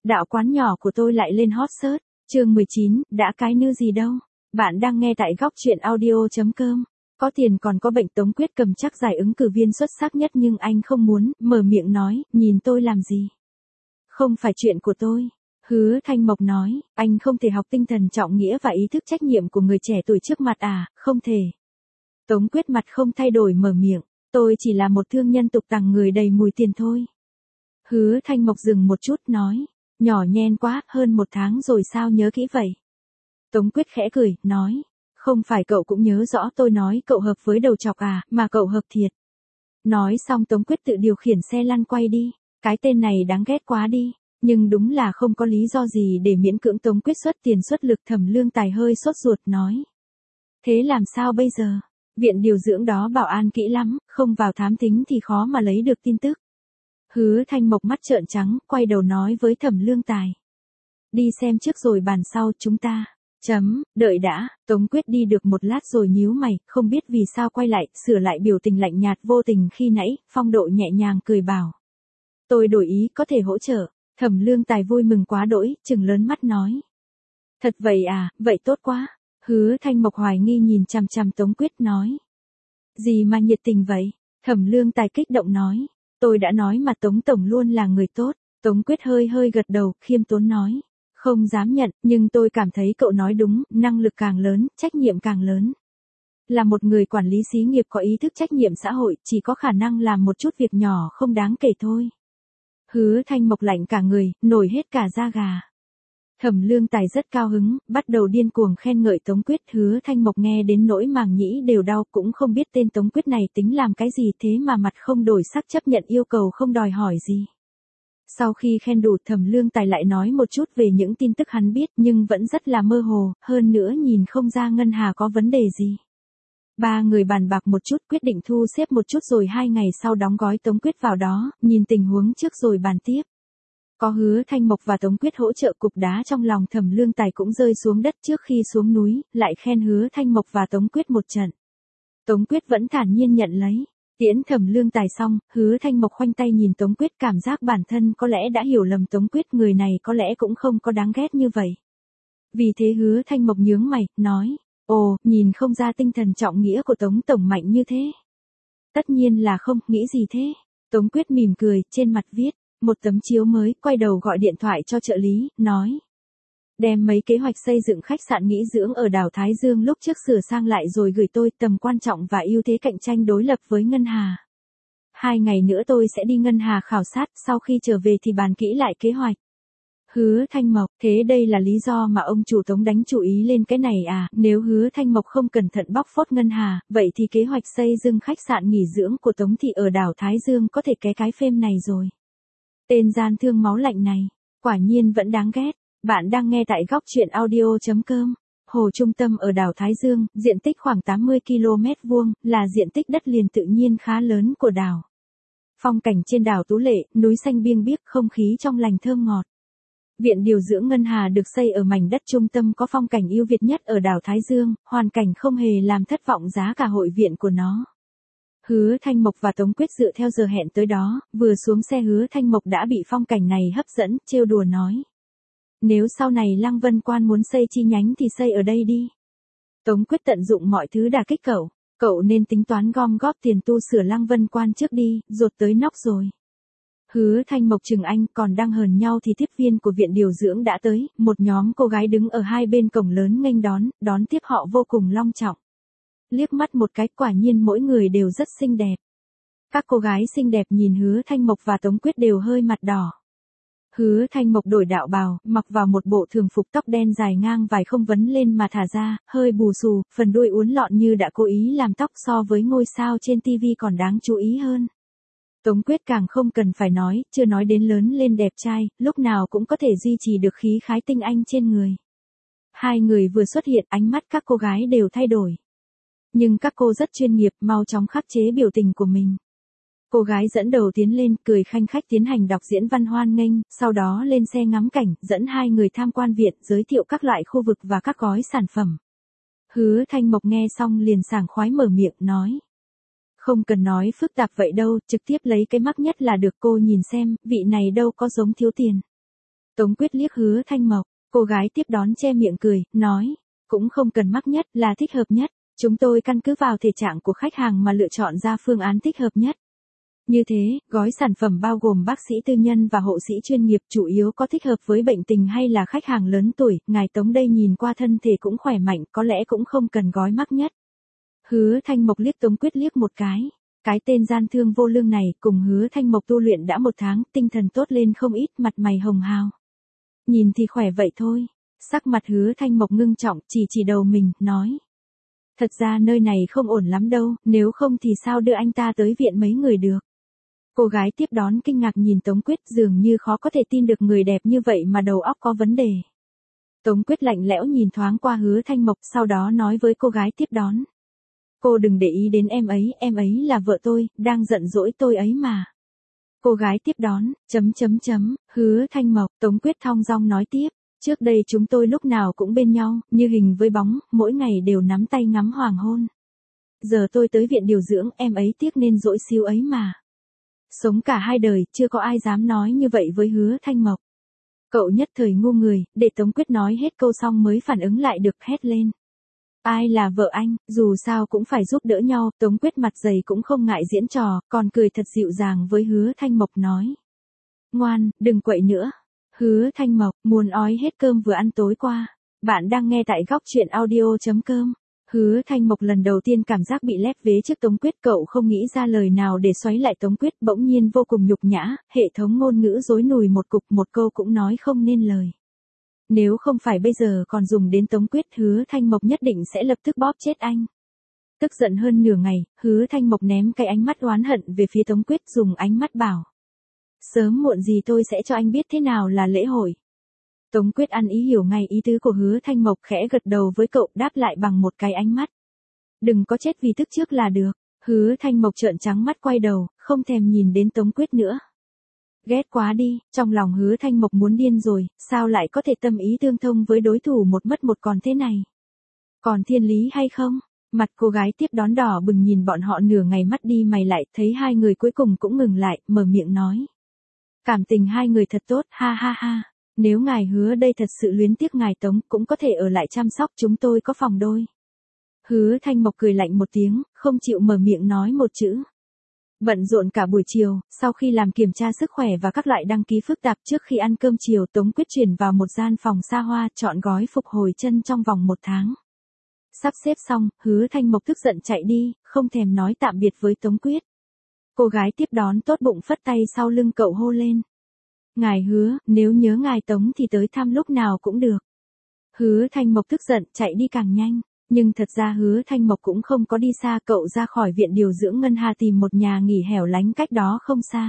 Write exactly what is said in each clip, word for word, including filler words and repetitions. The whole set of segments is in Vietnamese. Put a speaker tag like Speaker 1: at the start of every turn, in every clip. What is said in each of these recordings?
Speaker 1: đạo quán nhỏ của tôi lại lên hot search. Chương mười chín, đã cái nư gì đâu. Bạn đang nghe tại góc truyện audio chấm com. Có tiền còn có bệnh. Tống Quyết cầm chắc giải ứng cử viên xuất sắc nhất nhưng anh không muốn, mở miệng nói, nhìn tôi làm gì? Không phải chuyện của tôi. Hứa Thanh Mộc nói, anh không thể học tinh thần trọng nghĩa và ý thức trách nhiệm của người trẻ tuổi trước mặt à, không thể. Tống Quyết mặt không thay đổi mở miệng, tôi chỉ là một thương nhân tục tằng người đầy mùi tiền thôi. Hứa Thanh Mộc dừng một chút nói, nhỏ nhen quá, hơn một tháng rồi sao nhớ kỹ vậy? Tống Quyết khẽ cười, nói, không phải cậu cũng nhớ rõ tôi nói cậu hợp với đầu chọc à, mà cậu hợp thiệt. Nói xong Tống Quyết tự điều khiển xe lăn quay đi, cái tên này đáng ghét quá đi, nhưng đúng là không có lý do gì để miễn cưỡng. Tống Quyết xuất tiền xuất lực. Thẩm Lương Tài hơi sốt ruột nói. Thế làm sao bây giờ? Viện điều dưỡng đó bảo an kỹ lắm, không vào thám thính thì khó mà lấy được tin tức. Hứa Thanh Mộc mắt trợn trắng, quay đầu nói với Thẩm Lương Tài. Đi xem trước rồi bàn sau chúng ta. Chấm, đợi đã. Tống Quyết đi được một lát rồi nhíu mày, không biết vì sao quay lại, sửa lại biểu tình lạnh nhạt vô tình khi nãy, phong độ nhẹ nhàng cười bảo. Tôi đổi ý, có thể hỗ trợ. Thẩm Lương Tài vui mừng quá đỗi, trừng lớn mắt nói. Thật vậy à, vậy tốt quá. Hứa Thanh Mộc hoài nghi nhìn chằm chằm Tống Quyết nói. Gì mà nhiệt tình vậy? Thẩm Lương Tài kích động nói. Tôi đã nói mà Tống Tổng luôn là người tốt. Tống Quyết hơi hơi gật đầu, khiêm tốn nói. Không dám nhận, nhưng tôi cảm thấy cậu nói đúng, năng lực càng lớn, trách nhiệm càng lớn. Là một người quản lý xí nghiệp có ý thức trách nhiệm xã hội, chỉ có khả năng làm một chút việc nhỏ không đáng kể thôi. Hứa Thanh Mộc lạnh cả người, nổi hết cả da gà. Thẩm Lương Tài rất cao hứng, bắt đầu điên cuồng khen ngợi Tống Quyết. Hứa Thanh Mộc nghe đến nỗi màng nhĩ đều đau, cũng không biết tên Tống Quyết này tính làm cái gì thế mà mặt không đổi sắc chấp nhận yêu cầu không đòi hỏi gì. Sau khi khen đủ, Thẩm Lương Tài lại nói một chút về những tin tức hắn biết nhưng vẫn rất là mơ hồ, hơn nữa nhìn không ra Ngân Hà có vấn đề gì. Ba người bàn bạc một chút quyết định thu xếp một chút rồi hai ngày sau đóng gói Tống Quyết vào đó, nhìn tình huống trước rồi bàn tiếp. Có Hứa Thanh Mộc và Tống Quyết hỗ trợ, cục đá trong lòng Thẩm Lương Tài cũng rơi xuống đất trước khi xuống núi, lại khen Hứa Thanh Mộc và Tống Quyết một trận. Tống Quyết vẫn thản nhiên nhận lấy. Tiễn Thẩm Lương Tài xong, Hứa Thanh Mộc khoanh tay nhìn Tống Quyết, cảm giác bản thân có lẽ đã hiểu lầm Tống Quyết, người này có lẽ cũng không có đáng ghét như vậy. Vì thế Hứa Thanh Mộc nhướng mày, nói, ồ, nhìn không ra tinh thần trọng nghĩa của Tống Tổng mạnh như thế. Tất nhiên là không, nghĩ gì thế? Tống Quyết mỉm cười, trên mặt viết, một tấm chiếu mới, quay đầu gọi điện thoại cho trợ lý, nói. Đem mấy kế hoạch xây dựng khách sạn nghỉ dưỡng ở đảo Thái Dương lúc trước sửa sang lại rồi gửi tôi, tầm quan trọng và ưu thế cạnh tranh đối lập với Ngân Hà. Hai ngày nữa tôi sẽ đi Ngân Hà khảo sát, sau khi trở về thì bàn kỹ lại kế hoạch. Hứa Thanh Mộc, thế đây là lý do mà ông chủ Tống đánh chú ý lên cái này à? Nếu Hứa Thanh Mộc không cẩn thận bóc phốt Ngân Hà, vậy thì kế hoạch xây dựng khách sạn nghỉ dưỡng của Tống thì ở đảo Thái Dương có thể cái cái phêm này rồi. Tên gian thương máu lạnh này, quả nhiên vẫn đáng ghét. Bạn đang nghe tại góc truyện audio chấm com. Hồ trung tâm ở đảo Thái Dương, diện tích khoảng tám mươi ki lô mét vuông, là diện tích đất liền tự nhiên khá lớn của đảo. Phong cảnh trên đảo tú lệ, núi xanh biêng biếc, không khí trong lành thơm ngọt. Viện điều dưỡng Ngân Hà được xây ở mảnh đất trung tâm có phong cảnh ưu việt nhất ở đảo Thái Dương, hoàn cảnh không hề làm thất vọng giá cả hội viện của nó. Hứa Thanh Mộc và Tống Quyết dựa theo giờ hẹn tới đó, vừa xuống xe Hứa Thanh Mộc đã bị phong cảnh này hấp dẫn, trêu đùa nói. Nếu sau này Lăng Vân Quan muốn xây chi nhánh thì xây ở đây đi. Tống Quyết tận dụng mọi thứ đả kích cậu, cậu nên tính toán gom góp tiền tu sửa Lăng Vân Quan trước đi, rột tới nóc rồi. Hứa Thanh Mộc chừng anh, còn đang hờn nhau thì tiếp viên của viện điều dưỡng đã tới, một nhóm cô gái đứng ở hai bên cổng lớn nghênh đón, đón tiếp họ vô cùng long trọng. Liếc mắt một cái, quả nhiên mỗi người đều rất xinh đẹp. Các cô gái xinh đẹp nhìn Hứa Thanh Mộc và Tống Quyết đều hơi mặt đỏ. Hứa Thanh Mộc đổi đạo bào, mặc vào một bộ thường phục tóc đen dài ngang vài không vấn lên mà thả ra, hơi bù xù, phần đuôi uốn lọn như đã cố ý làm tóc, so với ngôi sao trên tivi còn đáng chú ý hơn. Tống Quyết càng không cần phải nói, chưa nói đến lớn lên đẹp trai, lúc nào cũng có thể duy trì được khí khái tinh anh trên người. Hai người vừa xuất hiện, ánh mắt các cô gái đều thay đổi. Nhưng các cô rất chuyên nghiệp, mau chóng khắc chế biểu tình của mình. Cô gái dẫn đầu tiến lên, cười khanh khách tiến hành đọc diễn văn hoan nghênh, sau đó lên xe ngắm cảnh, dẫn hai người tham quan viện, giới thiệu các loại khu vực và các gói sản phẩm. Hứa Thanh Mộc nghe xong liền sảng khoái mở miệng, nói. Không cần nói phức tạp vậy đâu, trực tiếp lấy cái mắc nhất là được, cô nhìn xem, vị này đâu có giống thiếu tiền. Tống Quyết liếc Hứa Thanh Mộc, cô gái tiếp đón che miệng cười, nói, cũng không cần mắc nhất, là thích hợp nhất. Chúng tôi căn cứ vào thể trạng của khách hàng mà lựa chọn ra phương án thích hợp nhất. Như thế, gói sản phẩm bao gồm bác sĩ tư nhân và hộ sĩ chuyên nghiệp, chủ yếu có thích hợp với bệnh tình hay là khách hàng lớn tuổi, ngài Tống đây nhìn qua thân thể cũng khỏe mạnh, có lẽ cũng không cần gói mắc nhất. Hứa Thanh Mộc liếc Tống Quyết liếc một cái. Cái tên gian thương vô lương này cùng Hứa Thanh Mộc tu luyện đã một tháng, tinh thần tốt lên không ít, mặt mày hồng hào. Nhìn thì khỏe vậy thôi. Sắc mặt Hứa Thanh Mộc ngưng trọng, chỉ chỉ đầu mình, nói. Thật ra nơi này không ổn lắm đâu, nếu không thì sao đưa anh ta tới viện mấy người được. Cô gái tiếp đón kinh ngạc nhìn Tống Quyết, dường như khó có thể tin được người đẹp như vậy mà đầu óc có vấn đề. Tống Quyết lạnh lẽo nhìn thoáng qua Hứa Thanh Mộc, sau đó nói với cô gái tiếp đón. Cô đừng để ý đến em ấy, em ấy là vợ tôi, đang giận dỗi tôi ấy mà. Cô gái tiếp đón, chấm chấm chấm, Hứa Thanh Mộc, Tống Quyết thong dong nói tiếp. Trước đây chúng tôi lúc nào cũng bên nhau, như hình với bóng, mỗi ngày đều nắm tay ngắm hoàng hôn. Giờ tôi tới viện điều dưỡng, em ấy tiếc nên dỗi xíu ấy mà. Sống cả hai đời, chưa có ai dám nói như vậy với Hứa Thanh Mộc. Cậu nhất thời ngu người, để Tống Quyết nói hết câu xong mới phản ứng lại được, hét lên. Ai là vợ anh, dù sao cũng phải giúp đỡ nhau, Tống Quyết mặt dày cũng không ngại diễn trò, còn cười thật dịu dàng với Hứa Thanh Mộc nói. Ngoan, đừng quậy nữa. Hứa Thanh Mộc, muốn ói hết cơm vừa ăn tối qua. Bạn đang nghe tại góc truyện audio.com. Hứa Thanh Mộc lần đầu tiên cảm giác bị lép vế trước Tống Quyết, cậu không nghĩ ra lời nào để xoáy lại Tống Quyết, bỗng nhiên vô cùng nhục nhã, hệ thống ngôn ngữ rối nùi một cục, một câu cũng nói không nên lời. Nếu không phải bây giờ còn dùng đến Tống Quyết, Hứa Thanh Mộc nhất định sẽ lập tức bóp chết anh. Tức giận hơn nửa ngày, Hứa Thanh Mộc ném cái ánh mắt oán hận về phía Tống Quyết, dùng ánh mắt bảo. Sớm muộn gì tôi sẽ cho anh biết thế nào là lễ hội. Tống Quyết ăn ý hiểu ngay ý tứ của Hứa Thanh Mộc, khẽ gật đầu với cậu, đáp lại bằng một cái ánh mắt. Đừng có chết vì tức trước là được. Hứa Thanh Mộc trợn trắng mắt quay đầu, không thèm nhìn đến Tống Quyết nữa. Ghét quá đi, trong lòng Hứa Thanh Mộc muốn điên rồi, sao lại có thể tâm ý tương thông với đối thủ một mất một còn thế này. Còn thiên lý hay không? Mặt cô gái tiếp đón đỏ bừng nhìn bọn họ nửa ngày, mắt đi mày lại, thấy hai người cuối cùng cũng ngừng lại, mở miệng nói. Cảm tình hai người thật tốt, ha ha ha. Nếu ngài Hứa đây thật sự luyến tiếc ngài Tống, cũng có thể ở lại chăm sóc, chúng tôi có phòng đôi. Hứa Thanh Mộc cười lạnh một tiếng, không chịu mở miệng nói một chữ. Bận rộn cả buổi chiều, sau khi làm kiểm tra sức khỏe và các loại đăng ký phức tạp trước khi ăn cơm chiều, Tống Quyết chuyển vào một gian phòng xa hoa, chọn gói phục hồi chân trong vòng một tháng. Sắp xếp xong, Hứa Thanh Mộc tức giận chạy đi, không thèm nói tạm biệt với Tống Quyết. Cô gái tiếp đón tốt bụng phất tay sau lưng cậu hô lên. Ngài Hứa, nếu nhớ ngài Tống thì tới thăm lúc nào cũng được. Hứa Thanh Mộc tức giận, chạy đi càng nhanh. Nhưng thật ra Hứa Thanh Mộc cũng không có đi xa, cậu ra khỏi viện điều dưỡng Ngân Hà tìm một nhà nghỉ hẻo lánh cách đó không xa.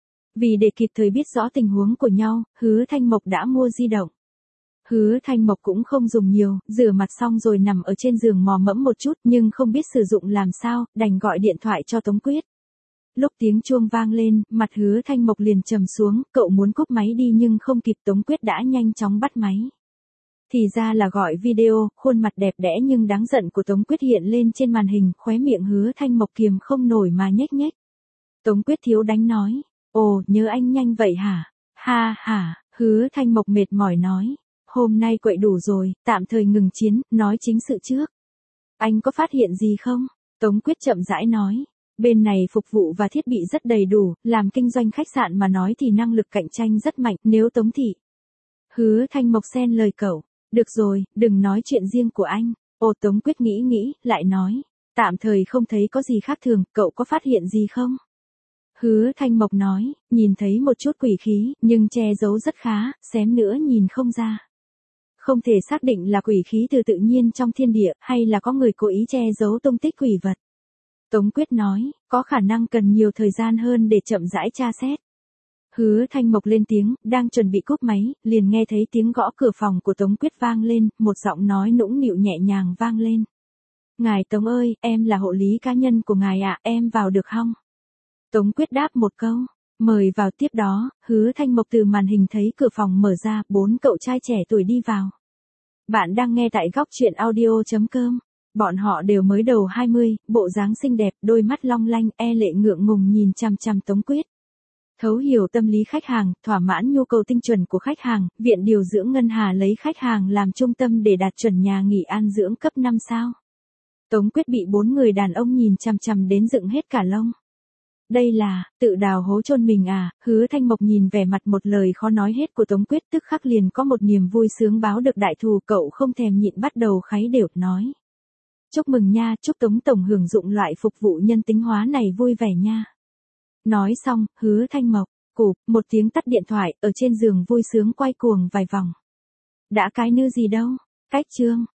Speaker 1: Vì để kịp thời biết rõ tình huống của nhau, Hứa Thanh Mộc đã mua di động. Hứa Thanh Mộc cũng không dùng nhiều, rửa mặt xong rồi nằm ở trên giường mò mẫm một chút, nhưng không biết sử dụng làm sao, đành gọi điện thoại cho Tống Quyết. Lúc tiếng chuông vang lên, mặt Hứa Thanh Mộc liền trầm xuống, cậu muốn cúp máy đi nhưng không kịp, Tống Quyết đã nhanh chóng bắt máy. Thì ra là gọi video, khuôn mặt đẹp đẽ nhưng đáng giận của Tống Quyết hiện lên trên màn hình, khóe miệng Hứa Thanh Mộc kiềm không nổi mà nhếch nhếch. Tống Quyết thiếu đánh nói, ồ, nhớ anh nhanh vậy hả? Ha ha, Hứa Thanh Mộc mệt mỏi nói, hôm nay quậy đủ rồi, tạm thời ngừng chiến, nói chính sự trước. Anh có phát hiện gì không? Tống Quyết chậm rãi nói. Bên này phục vụ và thiết bị rất đầy đủ, làm kinh doanh khách sạn mà nói thì năng lực cạnh tranh rất mạnh, nếu Tống thị. Hứa Thanh Mộc xen lời cậu, được rồi, đừng nói chuyện riêng của anh. Ồ, Tống Quyết nghĩ nghĩ, lại nói, tạm thời không thấy có gì khác thường, cậu có phát hiện gì không? Hứa Thanh Mộc nói, nhìn thấy một chút quỷ khí, nhưng che giấu rất khá, xém nữa nhìn không ra. Không thể xác định là quỷ khí từ tự nhiên trong thiên địa, hay là có người cố ý che giấu tung tích quỷ vật. Tống Quyết nói, có khả năng cần nhiều thời gian hơn để chậm rãi tra xét. Hứa Thanh Mộc lên tiếng, đang chuẩn bị cúp máy, liền nghe thấy tiếng gõ cửa phòng của Tống Quyết vang lên, một giọng nói nũng nịu nhẹ nhàng vang lên. Ngài Tống ơi, em là hộ lý cá nhân của ngài ạ, em vào được không? Tống Quyết đáp một câu, mời vào. Tiếp đó, Hứa Thanh Mộc từ màn hình thấy cửa phòng mở ra, bốn cậu trai trẻ tuổi đi vào. Bạn đang nghe tại góc truyện audio.com. Bọn họ đều mới đầu hai mươi, bộ dáng xinh đẹp, đôi mắt long lanh, e lệ ngượng ngùng nhìn chằm chằm Tống Quyết. Thấu hiểu tâm lý khách hàng, thỏa mãn nhu cầu tinh chuẩn của khách hàng, Viện Điều dưỡng Ngân Hà lấy khách hàng làm trung tâm để đạt chuẩn nhà nghỉ an dưỡng cấp năm sao. Tống Quyết bị bốn người đàn ông nhìn chằm chằm đến dựng hết cả lông. Đây là, tự đào hố chôn mình à, Hứa Thanh Mộc nhìn vẻ mặt một lời khó nói hết của Tống Quyết tức khắc liền có một niềm vui sướng báo được đại thù, cậu không thèm nhịn bắt đầu kháy đều, nói. Chúc mừng nha, chúc Tống Tổng hưởng dụng loại phục vụ nhân tính hóa này vui vẻ nha. Nói xong, Hứa Thanh Mộc, cụp, một tiếng tắt điện thoại, ở trên giường vui sướng quay cuồng vài vòng. Đã cái nư gì đâu, cách chương.